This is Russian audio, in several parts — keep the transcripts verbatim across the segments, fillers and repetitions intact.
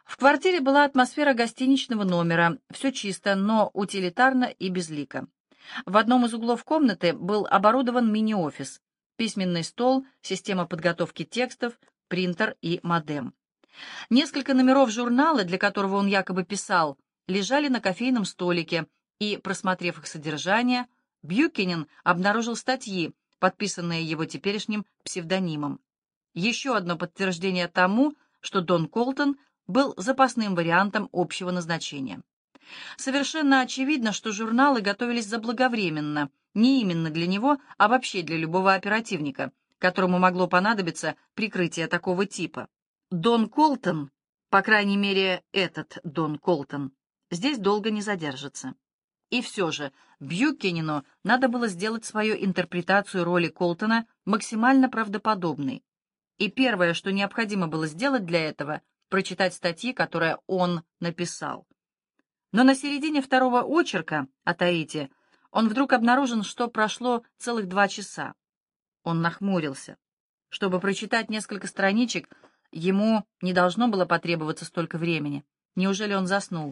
В квартире была атмосфера гостиничного номера, все чисто, но утилитарно и безлико. В одном из углов комнаты был оборудован мини-офис, письменный стол, система подготовки текстов, принтер и модем. Несколько номеров журнала, для которого он якобы писал, лежали на кофейном столике, и, просмотрев их содержание, Бьюкенен обнаружил статьи, подписанные его теперешним псевдонимом. Еще одно подтверждение тому, что Дон Колтон был запасным вариантом общего назначения. Совершенно очевидно, что журналы готовились заблаговременно, не именно для него, а вообще для любого оперативника, которому могло понадобиться прикрытие такого типа. Дон Колтон, по крайней мере, этот Дон Колтон, здесь долго не задержится. И все же Бьюкенену надо было сделать свою интерпретацию роли Колтона максимально правдоподобной. И первое, что необходимо было сделать для этого, прочитать статьи, которые он написал. Но на середине второго очерка о Таити он вдруг обнаружил, что прошло целых два часа. Он нахмурился. Чтобы прочитать несколько страничек, ему не должно было потребоваться столько времени. Неужели он заснул?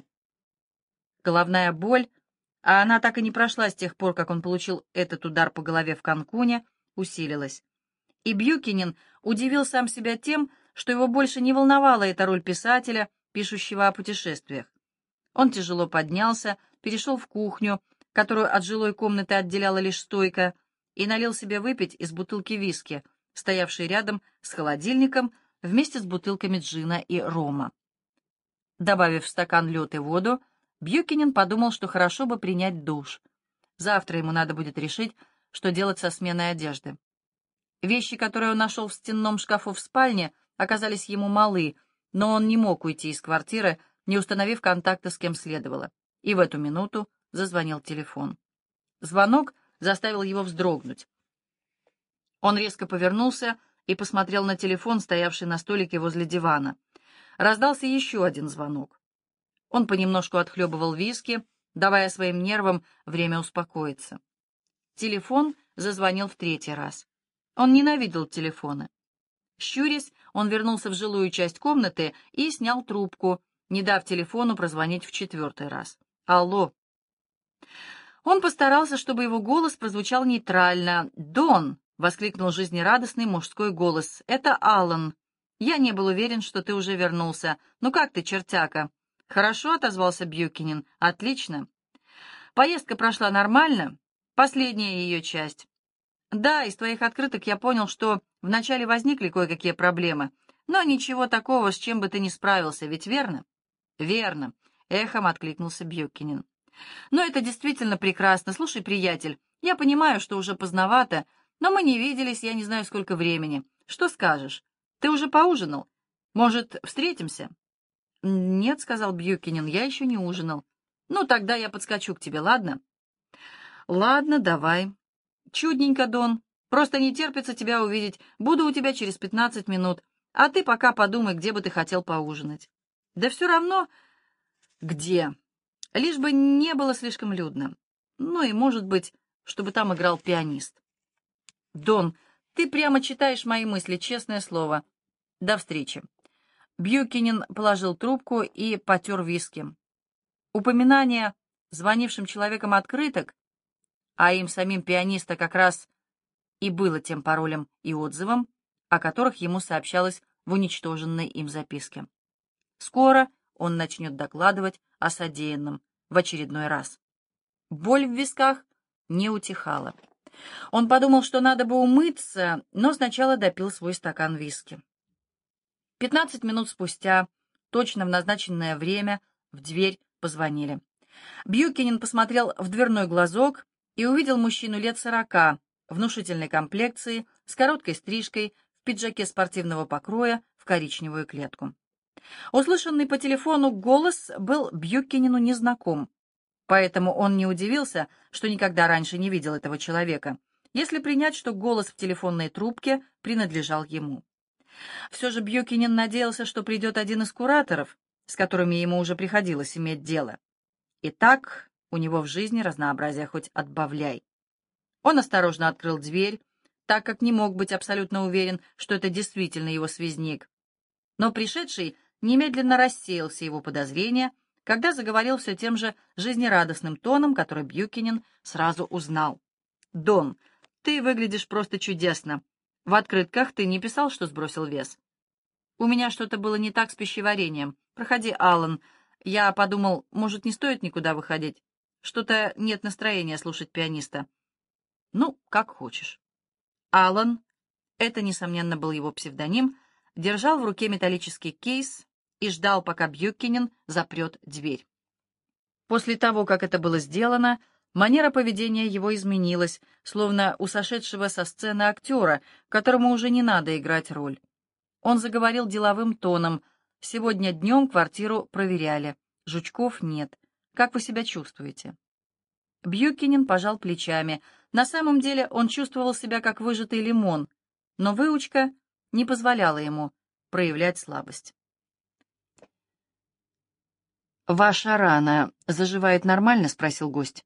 Головная боль, а она так и не прошла с тех пор, как он получил этот удар по голове в Канкуне, усилилась. И Бьюкенен удивил сам себя тем, что его больше не волновала эта роль писателя, пишущего о путешествиях. Он тяжело поднялся, перешел в кухню, которую от жилой комнаты отделяла лишь стойка, и налил себе выпить из бутылки виски, стоявшей рядом с холодильником, вместе с бутылками джина и рома. Добавив в стакан лед и воду, Бьюкенен подумал, что хорошо бы принять душ. Завтра ему надо будет решить, что делать со сменой одежды. Вещи, которые он нашел в стенном шкафу в спальне, оказались ему малы, но он не мог уйти из квартиры, не установив контакта с кем следовало. И в эту минуту зазвонил телефон. Звонок заставил его вздрогнуть. Он резко повернулся и посмотрел на телефон, стоявший на столике возле дивана. Раздался еще один звонок. Он понемножку отхлебывал виски, давая своим нервам время успокоиться. Телефон зазвонил в третий раз. Он ненавидел телефоны. Щурясь, он вернулся в жилую часть комнаты и снял трубку, не дав телефону прозвонить в четвертый раз. «Алло!» Он постарался, чтобы его голос прозвучал нейтрально. «Дон!» — воскликнул жизнерадостный мужской голос. «Это Аллан. Я не был уверен, что ты уже вернулся. Ну как ты, чертяка?» «Хорошо», — отозвался Бьюкенен. «Отлично. Поездка прошла нормально. Последняя ее часть. Да, из твоих открыток я понял, что вначале возникли кое-какие проблемы, но ничего такого, с чем бы ты не справился, ведь верно?» «Верно», — эхом откликнулся Бьюкенен. «Но это действительно прекрасно. Слушай, приятель, я понимаю, что уже поздновато, но мы не виделись, я не знаю, сколько времени. Что скажешь? Ты уже поужинал? Может, встретимся?» «Нет», — сказал Бьюкенен, — «я еще не ужинал». «Ну, тогда я подскочу к тебе, ладно?» «Ладно, давай». «Чудненько, Дон. Просто не терпится тебя увидеть. Буду у тебя через пятнадцать минут, а ты пока подумай, где бы ты хотел поужинать». «Да все равно, где. Лишь бы не было слишком людно. Ну и, может быть, чтобы там играл пианист». «Дон, ты прямо читаешь мои мысли, честное слово. До встречи». Бьюкенен положил трубку и потер виски. Упоминание звонившим человеком открыток, а им самим пианиста как раз и было тем паролем и отзывом, о которых ему сообщалось в уничтоженной им записке. Скоро он начнет докладывать о содеянном в очередной раз. Боль в висках не утихала. Он подумал, что надо бы умыться, но сначала допил свой стакан виски. Пятнадцать минут спустя, точно в назначенное время, в дверь позвонили. Бьюкенен посмотрел в дверной глазок и увидел мужчину лет сорока, внушительной комплекции, с короткой стрижкой, в пиджаке спортивного покроя, в коричневую клетку. Услышанный по телефону голос был Бьюкенену незнаком, поэтому он не удивился, что никогда раньше не видел этого человека, если принять, что голос в телефонной трубке принадлежал ему. Все же Бьюкенен надеялся, что придет один из кураторов, с которыми ему уже приходилось иметь дело. И так у него в жизни разнообразие хоть отбавляй. Он осторожно открыл дверь, так как не мог быть абсолютно уверен, что это действительно его связник. Но пришедший немедленно рассеял все его подозрения, когда заговорил все тем же жизнерадостным тоном, который Бьюкинен сразу узнал. «Дон, ты выглядишь просто чудесно. В открытках ты не писал, что сбросил вес?» «У меня что-то было не так с пищеварением. Проходи, Аллан. Я подумал, может, не стоит никуда выходить. Что-то нет настроения слушать пианиста». «Ну, как хочешь». Аллан, это, несомненно, был его псевдоним, держал в руке металлический кейс и ждал, пока Бьюкинен запрет дверь. После того, как это было сделано, манера поведения его изменилась, словно у сошедшего со сцены актера, которому уже не надо играть роль. Он заговорил деловым тоном. «Сегодня днем квартиру проверяли. Жучков нет. Как вы себя чувствуете?» Бьюкинен пожал плечами. На самом деле он чувствовал себя как выжатый лимон, но выучка не позволяла ему проявлять слабость. «Ваша рана заживает нормально?» — спросил гость.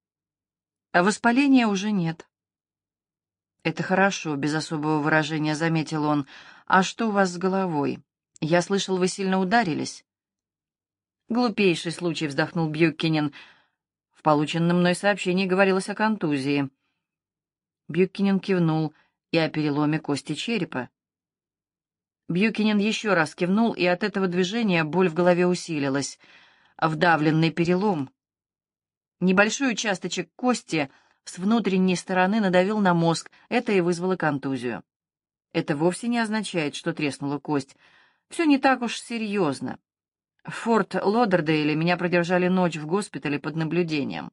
«А воспаления уже нет». «Это хорошо», — без особого выражения заметил он. «А что у вас с головой? Я слышал, вы сильно ударились». «Глупейший случай», — вздохнул Бьюкинен. «В полученном мной сообщении говорилось о контузии». Бьюкинен кивнул и о переломе кости черепа. Бьюкинен еще раз кивнул, и от этого движения боль в голове усилилась. Вдавленный перелом. Небольшой участочек кости с внутренней стороны надавил на мозг, это и вызвало контузию. Это вовсе не означает, что треснула кость. Все не так уж серьезно. В Форт Лодердейле меня продержали ночь в госпитале под наблюдением.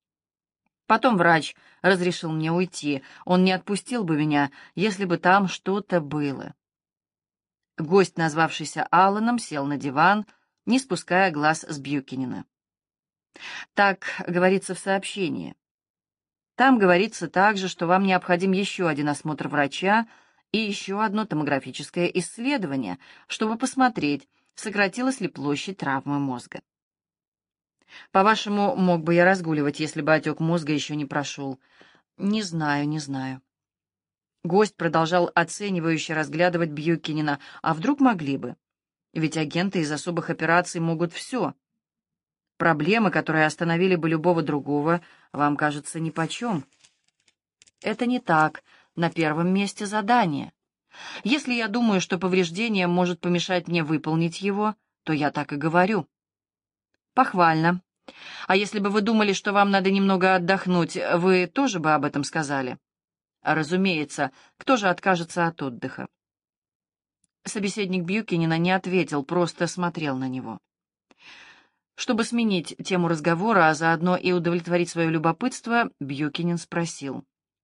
Потом врач разрешил мне уйти. Он не отпустил бы меня, если бы там что-то было. Гость, назвавшийся Алланом, сел на диван, не спуская глаз с Бьюкинена. Так говорится в сообщении. Там говорится также, что вам необходим еще один осмотр врача и еще одно томографическое исследование, чтобы посмотреть, сократилась ли площадь травмы мозга. По-вашему, мог бы я разгуливать, если бы отек мозга еще не прошел? Не знаю, не знаю. Гость продолжал оценивающе разглядывать Бьюкинена. А вдруг могли бы? Ведь агенты из особых операций могут все. Проблемы, которые остановили бы любого другого, вам кажется нипочем. Это не так. На первом месте задание. Если я думаю, что повреждение может помешать мне выполнить его, то я так и говорю. Похвально. А если бы вы думали, что вам надо немного отдохнуть, вы тоже бы об этом сказали? Разумеется, кто же откажется от отдыха? Собеседник Бьюкинена не ответил, просто смотрел на него. Чтобы сменить тему разговора, а заодно и удовлетворить свое любопытство, Бьюкинен спросил.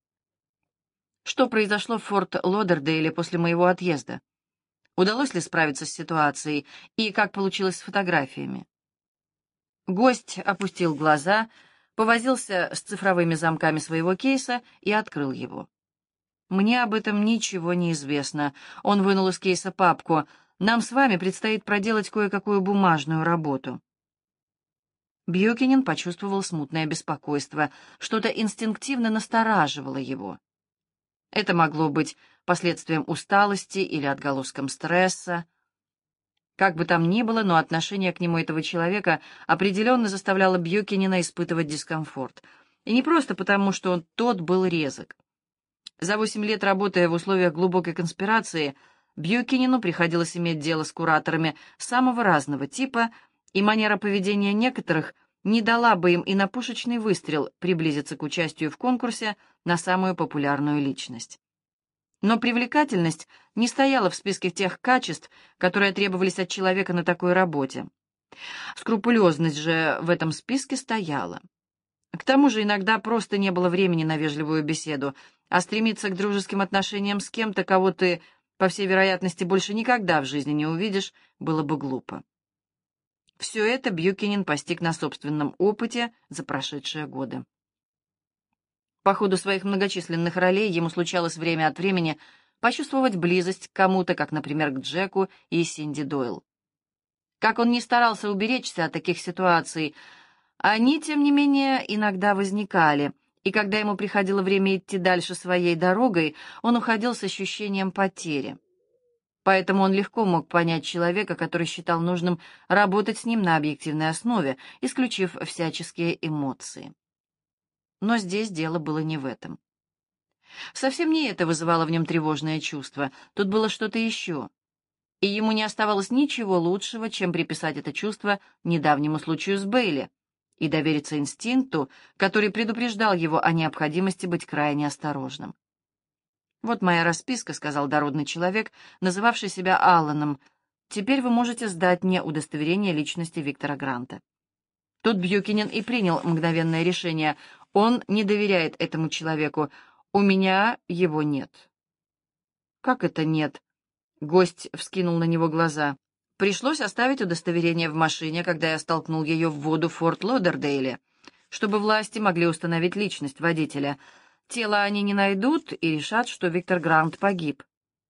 Что произошло в Форт Лодердейле после моего отъезда? Удалось ли справиться с ситуацией, и как получилось с фотографиями? Гость опустил глаза, повозился с цифровыми замками своего кейса и открыл его. «Мне об этом ничего не известно». Он вынул из кейса папку. «Нам с вами предстоит проделать кое-какую бумажную работу». Бьюкинен почувствовал смутное беспокойство. Что-то инстинктивно настораживало его. Это могло быть последствием усталости или отголоском стресса. Как бы там ни было, но отношение к нему этого человека определенно заставляло Бьюкинена испытывать дискомфорт. И не просто потому, что он тот был резок. За восемь лет, работая в условиях глубокой конспирации, Бьюкинену приходилось иметь дело с кураторами самого разного типа, и манера поведения некоторых не дала бы им и на пушечный выстрел приблизиться к участию в конкурсе на самую популярную личность. Но привлекательность не стояла в списке тех качеств, которые требовались от человека на такой работе. Скрупулезность же в этом списке стояла. К тому же иногда просто не было времени на вежливую беседу, а стремиться к дружеским отношениям с кем-то, кого ты, по всей вероятности, больше никогда в жизни не увидишь, было бы глупо. Все это Бьюкинен постиг на собственном опыте за прошедшие годы. По ходу своих многочисленных ролей ему случалось время от времени почувствовать близость к кому-то, как, например, к Джеку и Синди Дойл. Как он ни старался уберечься от таких ситуаций, они, тем не менее, иногда возникали, и когда ему приходило время идти дальше своей дорогой, он уходил с ощущением потери. Поэтому он легко мог понять человека, который считал нужным работать с ним на объективной основе, исключив всяческие эмоции. Но здесь дело было не в этом. Совсем не это вызывало в нем тревожное чувство, тут было что-то еще. И ему не оставалось ничего лучшего, чем приписать это чувство недавнему случаю с Бейли и довериться инстинкту, который предупреждал его о необходимости быть крайне осторожным. «Вот моя расписка», — сказал дородный человек, называвший себя Алланом. «Теперь вы можете сдать мне удостоверение личности Виктора Гранта». Тут Бьюкинен и принял мгновенное решение. Он не доверяет этому человеку. «У меня его нет». «Как это нет?» — гость вскинул на него глаза. «Пришлось оставить удостоверение в машине, когда я столкнул ее в воду в Форт Лодердейле, чтобы власти могли установить личность водителя. Тело они не найдут и решат, что Виктор Грант погиб».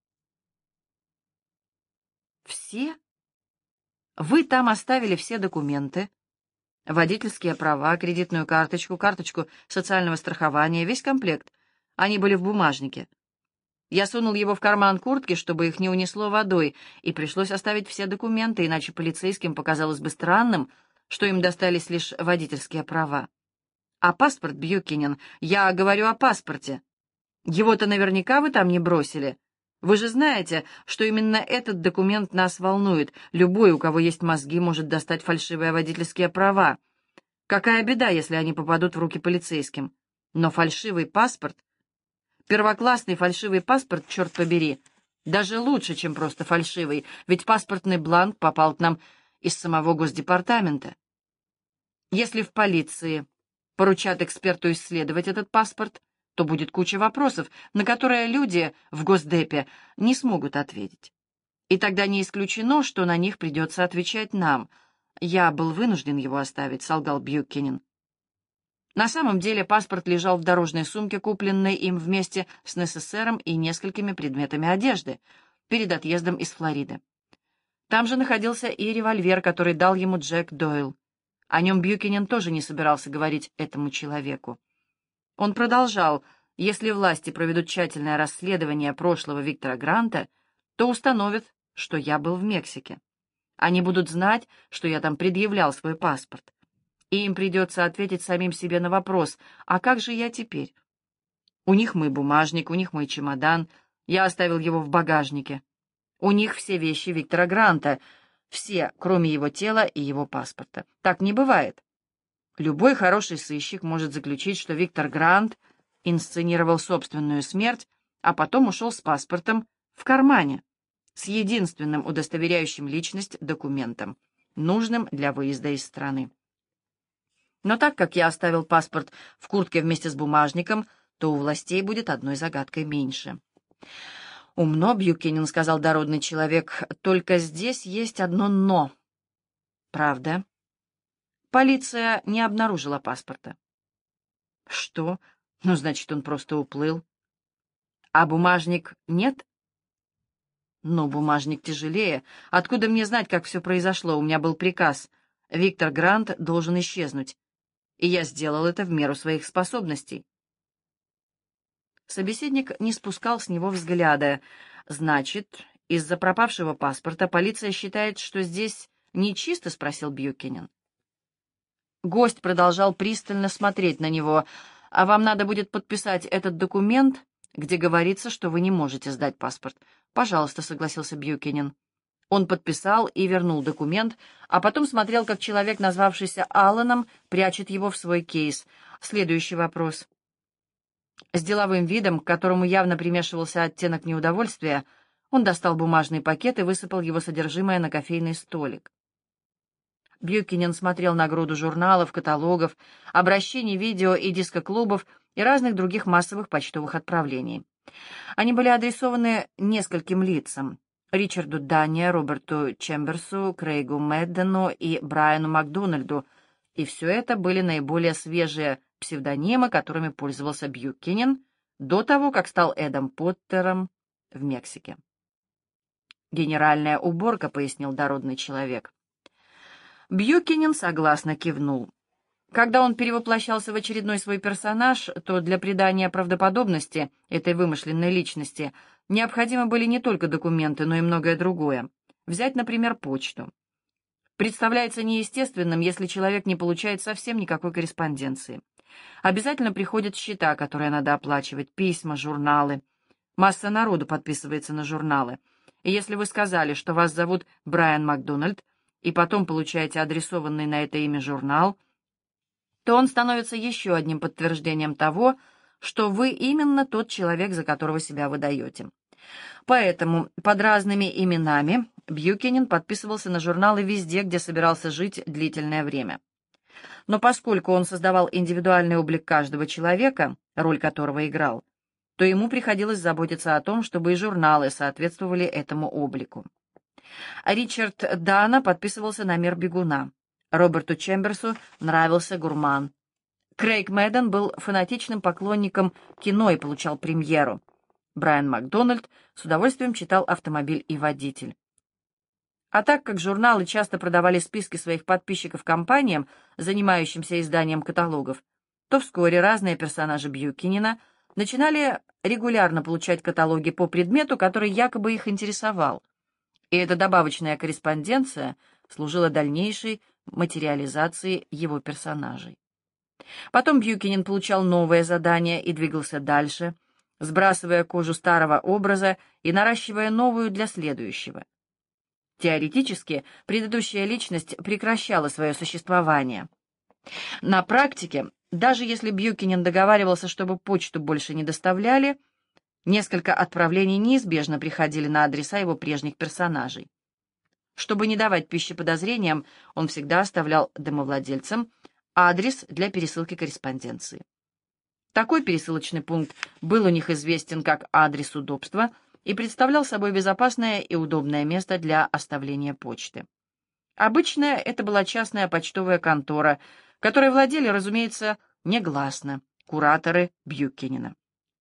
«Все? Вы там оставили все документы? Водительские права, кредитную карточку, карточку социального страхования, весь комплект. Они были в бумажнике. Я сунул его в карман куртки, чтобы их не унесло водой, и пришлось оставить все документы, иначе полицейским показалось бы странным, что им достались лишь водительские права. А паспорт, Бьюкинен, я говорю о паспорте. Его-то наверняка вы там не бросили. Вы же знаете, что именно этот документ нас волнует. Любой, у кого есть мозги, может достать фальшивые водительские права. Какая беда, если они попадут в руки полицейским? Но фальшивый паспорт... Первоклассный фальшивый паспорт, черт побери, даже лучше, чем просто фальшивый, ведь паспортный бланк попал к нам из самого Госдепартамента. Если в полиции поручат эксперту исследовать этот паспорт, то будет куча вопросов, на которые люди в Госдепе не смогут ответить. И тогда не исключено, что на них придется отвечать нам. Я был вынужден его оставить, солгал Бьюкинен. На самом деле паспорт лежал в дорожной сумке, купленной им вместе с НССРом и несколькими предметами одежды, перед отъездом из Флориды. Там же находился и револьвер, который дал ему Джек Дойл. О нем Бьюкинен тоже не собирался говорить этому человеку. Он продолжал: если власти проведут тщательное расследование прошлого Виктора Гранта, то установят, что я был в Мексике. Они будут знать, что я там предъявлял свой паспорт. И им придется ответить самим себе на вопрос: а как же я теперь? У них мой бумажник, у них мой чемодан, я оставил его в багажнике. У них все вещи Виктора Гранта, все, кроме его тела и его паспорта. Так не бывает. Любой хороший сыщик может заключить, что Виктор Грант инсценировал собственную смерть, а потом ушел с паспортом в кармане, с единственным удостоверяющим личность документом, нужным для выезда из страны. Но так как я оставил паспорт в куртке вместе с бумажником, то у властей будет одной загадкой меньше. «Умно, Бьюкинен», — сказал дородный человек, — «только здесь есть одно «но». «Правда?» Полиция не обнаружила паспорта. «Что? Ну, значит, он просто уплыл. А бумажник нет?» «Но бумажник тяжелее. Откуда мне знать, как все произошло? У меня был приказ. Виктор Грант должен исчезнуть. И я сделал это в меру своих способностей». Собеседник не спускал с него взгляда. «Значит, из-за пропавшего паспорта полиция считает, что здесь нечисто?» — спросил Бьюкинен. Гость продолжал пристально смотреть на него. «А вам надо будет подписать этот документ, где говорится, что вы не можете сдать паспорт». «Пожалуйста», — согласился Бьюкинен. Он подписал и вернул документ, а потом смотрел, как человек, назвавшийся Алланом, прячет его в свой кейс. Следующий вопрос. С деловым видом, к которому явно примешивался оттенок неудовольствия, он достал бумажный пакет и высыпал его содержимое на кофейный столик. Бьюкинен смотрел на груду журналов, каталогов, обращений видео и дискоклубов и разных других массовых почтовых отправлений. Они были адресованы нескольким лицам: Ричарду Данне, Роберту Чемберсу, Крейгу Мэддену и Брайану Макдональду, и все это были наиболее свежие псевдонимы, которыми пользовался Бьюкинен до того, как стал Эдом Поттером в Мексике. «Генеральная уборка», — пояснил дородный человек. Бьюкинен согласно кивнул. Когда он перевоплощался в очередной свой персонаж, то для придания правдоподобности этой вымышленной личности необходимы были не только документы, но и многое другое. Взять, например, почту. Представляется неестественным, если человек не получает совсем никакой корреспонденции. Обязательно приходят счета, которые надо оплачивать, письма, журналы. Масса народу подписывается на журналы. И если вы сказали, что вас зовут Брайан Макдональд, и потом получаете адресованный на это имя журнал, то он становится еще одним подтверждением того, что вы именно тот человек, за которого себя выдаете. Поэтому под разными именами Бьюкенен подписывался на журналы везде, где собирался жить длительное время. Но поскольку он создавал индивидуальный облик каждого человека, роль которого играл, то ему приходилось заботиться о том, чтобы и журналы соответствовали этому облику. Ричард Дана подписывался на «Мир бегуна». Роберту Чемберсу нравился «Гурман». Крейг Мэдден был фанатичным поклонником кино и получал премьеру. Брайан Макдональд с удовольствием читал «Автомобиль и водитель». А так как журналы часто продавали списки своих подписчиков компаниям, занимающимся изданием каталогов, то вскоре разные персонажи Бьюкенена начинали регулярно получать каталоги по предмету, который якобы их интересовал. И эта добавочная корреспонденция служила дальнейшей материализации его персонажей. Потом Бьюкенен получал новое задание и двигался дальше, сбрасывая кожу старого образа и наращивая новую для следующего. Теоретически, предыдущая личность прекращала свое существование. На практике, даже если Бьюкенен договаривался, чтобы почту больше не доставляли, несколько отправлений неизбежно приходили на адреса его прежних персонажей. Чтобы не давать пищи подозрениям, он всегда оставлял домовладельцам адрес для пересылки корреспонденции. Такой пересылочный пункт был у них известен как адрес удобства и представлял собой безопасное и удобное место для оставления почты. Обычно это была частная почтовая контора, которой владели, разумеется, негласно кураторы Бьюкенена.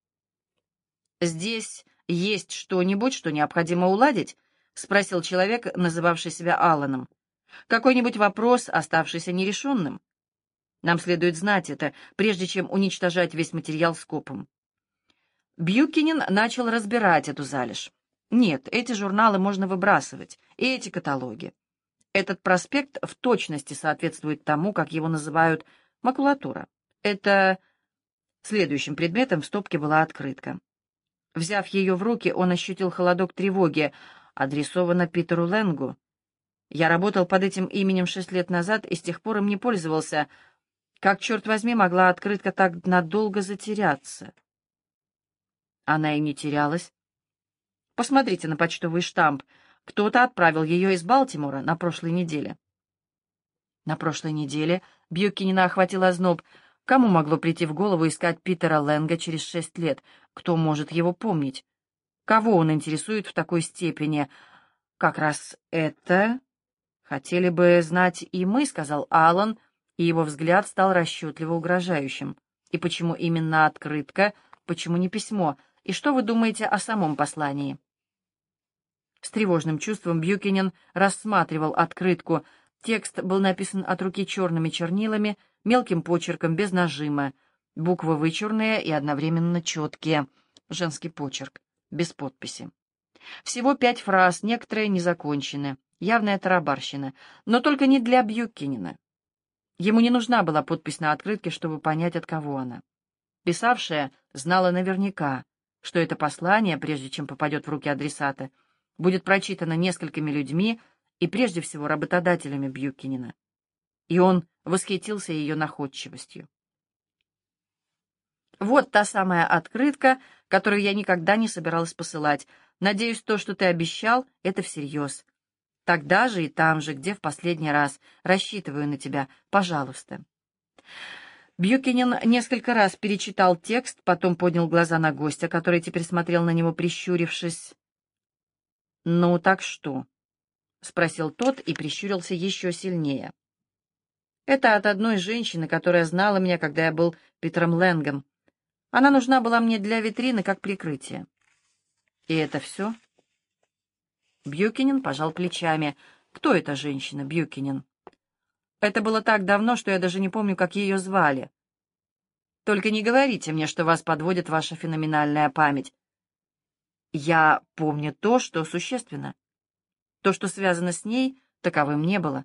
«Здесь есть что-нибудь, что необходимо уладить?» — спросил человек, называвший себя Алланом. «Какой-нибудь вопрос, оставшийся нерешенным? Нам следует знать это, прежде чем уничтожать весь материал скопом». Бьюкенен начал разбирать эту залежь. Нет, эти журналы можно выбрасывать, и эти каталоги. Этот проспект в точности соответствует тому, как его называют макулатура. Это следующим предметом в стопке была открытка. Взяв ее в руки, он ощутил холодок тревоги. Адресовано Питеру Лэнгу. Я работал под этим именем шесть лет назад и с тех пор им не пользовался. Как, черт возьми, могла открытка так надолго затеряться? Она и не терялась. Посмотрите на почтовый штамп. Кто-то отправил ее из Балтимора на прошлой неделе. На прошлой неделе Бьюкенена охватил озноб. Кому могло прийти в голову искать Питера Лэнга через шесть лет? Кто может его помнить? Кого он интересует в такой степени? Как раз это хотели бы знать и мы, — сказал Аллан, и его взгляд стал расчетливо угрожающим. И почему именно открытка, почему не письмо? И что вы думаете о самом послании? С тревожным чувством Бьюкенен рассматривал открытку. Текст был написан от руки черными чернилами, мелким почерком, без нажима. Буквы вычурные и одновременно четкие. Женский почерк, без подписи. Всего пять фраз, некоторые не закончены. Явная тарабарщина, но только не для Бьюкенена. Ему не нужна была подпись на открытке, чтобы понять, от кого она. Писавшая знала наверняка, что это послание, прежде чем попадет в руки адресата, будет прочитано несколькими людьми и прежде всего работодателями Бьюкенена. И он восхитился ее находчивостью. «Вот та самая открытка, которую я никогда не собиралась посылать. Надеюсь, то, что ты обещал, это всерьез. Тогда же и там же, где в последний раз. Рассчитываю на тебя. Пожалуйста». Бьюкенен несколько раз перечитал текст, потом поднял глаза на гостя, который теперь смотрел на него, прищурившись. «Ну, так что?» — спросил тот и прищурился еще сильнее. «Это от одной женщины, которая знала меня, когда я был Питером Лэнгом. Она нужна была мне для витрины как прикрытие». «И это все?» Бьюкенен пожал плечами. «Кто эта женщина, Бьюкенен?» «Это было так давно, что я даже не помню, как ее звали. Только не говорите мне, что вас подводит ваша феноменальная память. Я помню то, что существенно. То, что связано с ней, таковым не было.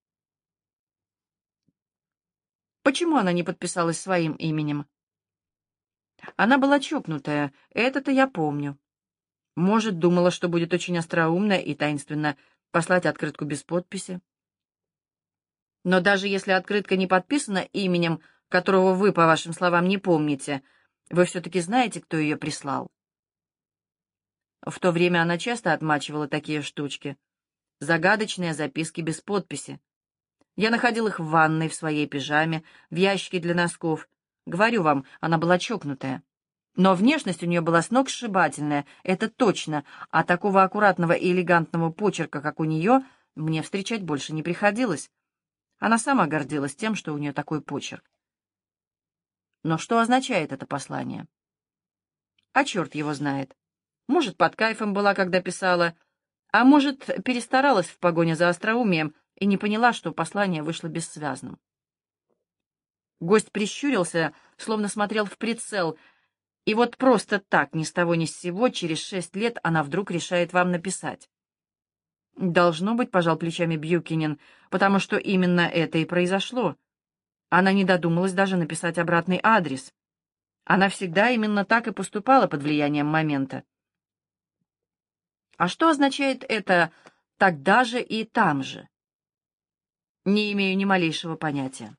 Почему она не подписалась своим именем? Она была чокнутая, это-то я помню. Может, думала, что будет очень остроумно и таинственно послать открытку без подписи. Но даже если открытка не подписана именем, которого вы, по вашим словам, не помните, вы все-таки знаете, кто ее прислал. В то время она часто отмачивала такие штучки. Загадочные записки без подписи. Я находил их в ванной, в своей пижаме, в ящике для носков. Говорю вам, она была чокнутая. Но внешность у нее была сногсшибательная, это точно, а такого аккуратного и элегантного почерка, как у нее, мне встречать больше не приходилось. Она сама гордилась тем, что у нее такой почерк. Но что означает это послание? А черт его знает. Может, под кайфом была, когда писала, а может, перестаралась в погоне за остроумием и не поняла, что послание вышло бессвязным. Гость прищурился, словно смотрел в прицел, и вот просто так, ни с того ни с сего, через шесть лет она вдруг решает вам написать. Должно быть, пожал плечами Бьюкинен, потому что именно это и произошло. Она не додумалась даже написать обратный адрес. Она всегда именно так и поступала под влиянием момента. А что означает это «тогда же и там же»? Не имею ни малейшего понятия.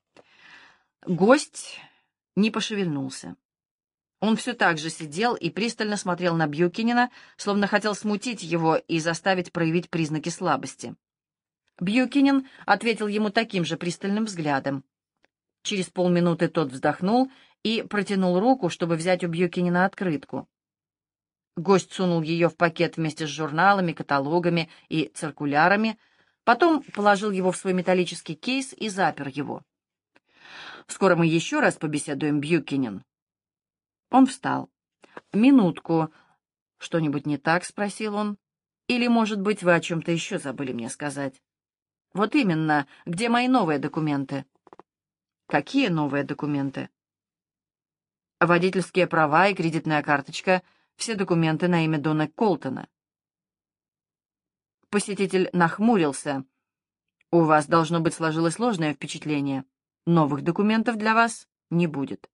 Гость не пошевельнулся. Он все так же сидел и пристально смотрел на Бьюкинена, словно хотел смутить его и заставить проявить признаки слабости. Бьюкинен ответил ему таким же пристальным взглядом. Через полминуты тот вздохнул и протянул руку, чтобы взять у Бьюкинена открытку. Гость сунул ее в пакет вместе с журналами, каталогами и циркулярами, потом положил его в свой металлический кейс и запер его. «Скоро мы еще раз побеседуем, Бьюкинен». Он встал. «Минутку. Что-нибудь не так?» — спросил он. «Или, может быть, вы о чем-то еще забыли мне сказать?» «Вот именно. Где мои новые документы?» «Какие новые документы?» «Водительские права и кредитная карточка. Все документы на имя Дона Колтона». Посетитель нахмурился. «У вас, должно быть, сложилось сложное впечатление. Новых документов для вас не будет».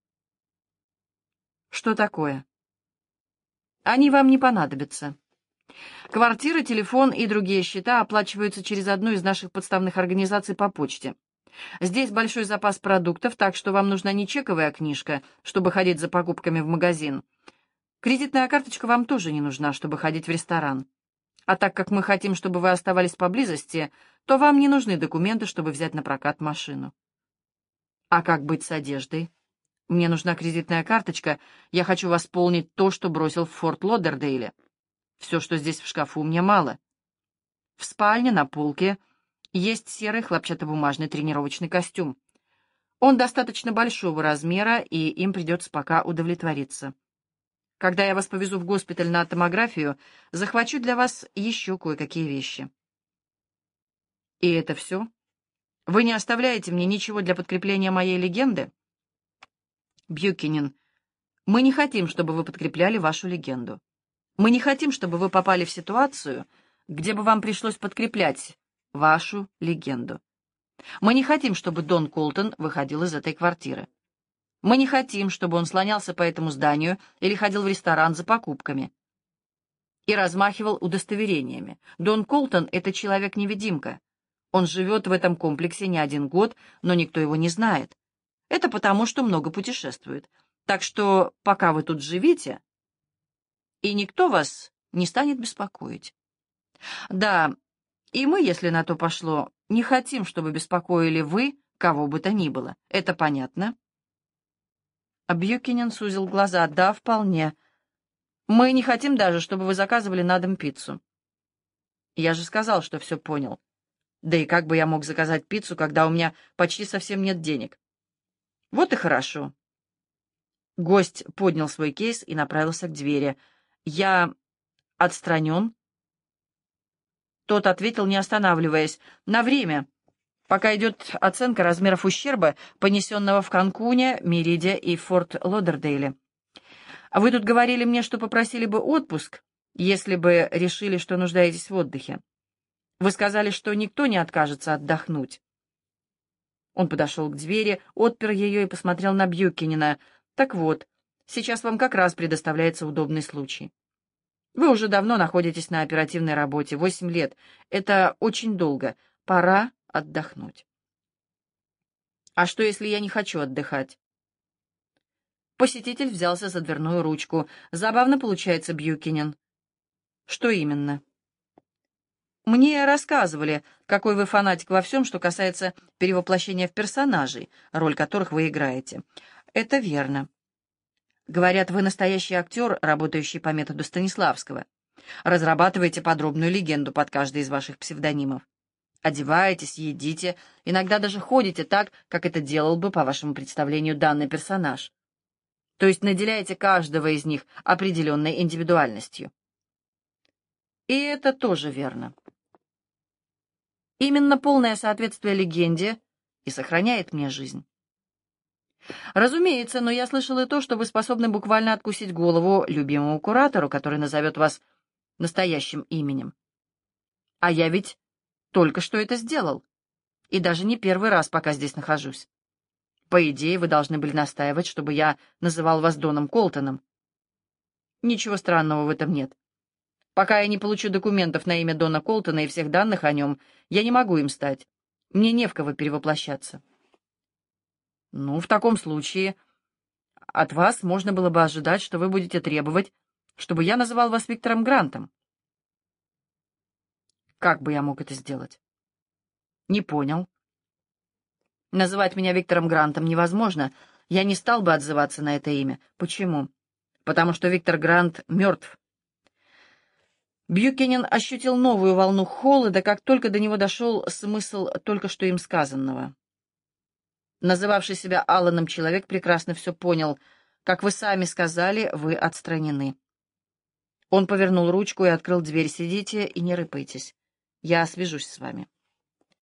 «Что такое?» «Они вам не понадобятся. Квартира, телефон и другие счета оплачиваются через одну из наших подставных организаций по почте. Здесь большой запас продуктов, так что вам нужна не чековая книжка, чтобы ходить за покупками в магазин. Кредитная карточка вам тоже не нужна, чтобы ходить в ресторан. А так как мы хотим, чтобы вы оставались поблизости, то вам не нужны документы, чтобы взять на прокат машину». «А как быть с одеждой?» «Мне нужна кредитная карточка. Я хочу восполнить то, что бросил в Форт Лодердейле. Все, что здесь в шкафу, мне мало. В спальне на полке есть серый хлопчатобумажный тренировочный костюм. Он достаточно большого размера, и им придется пока удовлетвориться. Когда я вас повезу в госпиталь на томографию, захвачу для вас еще кое-какие вещи». «И это все? Вы не оставляете мне ничего для подкрепления моей легенды?» «Бьюкинен, мы не хотим, чтобы вы подкрепляли вашу легенду. Мы не хотим, чтобы вы попали в ситуацию, где бы вам пришлось подкреплять вашу легенду. Мы не хотим, чтобы Дон Колтон выходил из этой квартиры. Мы не хотим, чтобы он слонялся по этому зданию или ходил в ресторан за покупками и размахивал удостоверениями. Дон Колтон — это человек-невидимка. Он живет в этом комплексе не один год, но никто его не знает. Это потому, что много путешествует. Так что пока вы тут живите, и никто вас не станет беспокоить. Да, и мы, если на то пошло, не хотим, чтобы беспокоили вы кого бы то ни было. Это понятно?» А Бьюкинен сузил глаза. «Да, вполне. Мы не хотим даже, чтобы вы заказывали на дом пиццу». «Я же сказал, что все понял. Да и как бы я мог заказать пиццу, когда у меня почти совсем нет денег?» «Вот и хорошо». Гость поднял свой кейс и направился к двери. «Я отстранен?» Тот ответил, не останавливаясь. «На время, пока идет оценка размеров ущерба, понесенного в Канкуне, Мериде и Форт Лодердейле. А вы тут говорили мне, что попросили бы отпуск, если бы решили, что нуждаетесь в отдыхе. Вы сказали, что никто не откажется отдохнуть. Он подошел к двери, отпер ее и посмотрел на Бьюкинена. Так вот, сейчас вам как раз предоставляется удобный случай. Вы уже давно находитесь на оперативной работе, восемь лет. Это очень долго. Пора отдохнуть. А что, если я не хочу отдыхать? Посетитель взялся за дверную ручку. Забавно получается, Бьюкинен. Что именно? Мне рассказывали, какой вы фанатик во всем, что касается перевоплощения в персонажей, роль которых вы играете. Это верно. Говорят, вы настоящий актер, работающий по методу Станиславского. Разрабатываете подробную легенду под каждый из ваших псевдонимов. Одеваетесь, едите, иногда даже ходите так, как это делал бы, по вашему представлению, данный персонаж. То есть наделяете каждого из них определенной индивидуальностью. И это тоже верно. Именно полное соответствие легенде и сохраняет мне жизнь. Разумеется, но я слышал и то, что вы способны буквально откусить голову любимому куратору, который назовет вас настоящим именем. А я ведь только что это сделал. И даже не первый раз, пока здесь нахожусь. По идее, вы должны были настаивать, чтобы я называл вас Доном Колтоном. Ничего странного в этом нет. Пока я не получу документов на имя Дона Колтона и всех данных о нем, я не могу им стать. Мне не в кого перевоплощаться. Ну, в таком случае от вас можно было бы ожидать, что вы будете требовать, чтобы я называл вас Виктором Грантом. Как бы я мог это сделать? Не понял. Называть меня Виктором Грантом невозможно. Я не стал бы отзываться на это имя. Почему? Потому что Виктор Грант мертв. Бьюкинен ощутил новую волну холода, как только до него дошел смысл только что им сказанного. Называвший себя Алланом человек прекрасно все понял. Как вы сами сказали, вы отстранены. Он повернул ручку и открыл дверь. Сидите и не рыпайтесь. Я свяжусь с вами.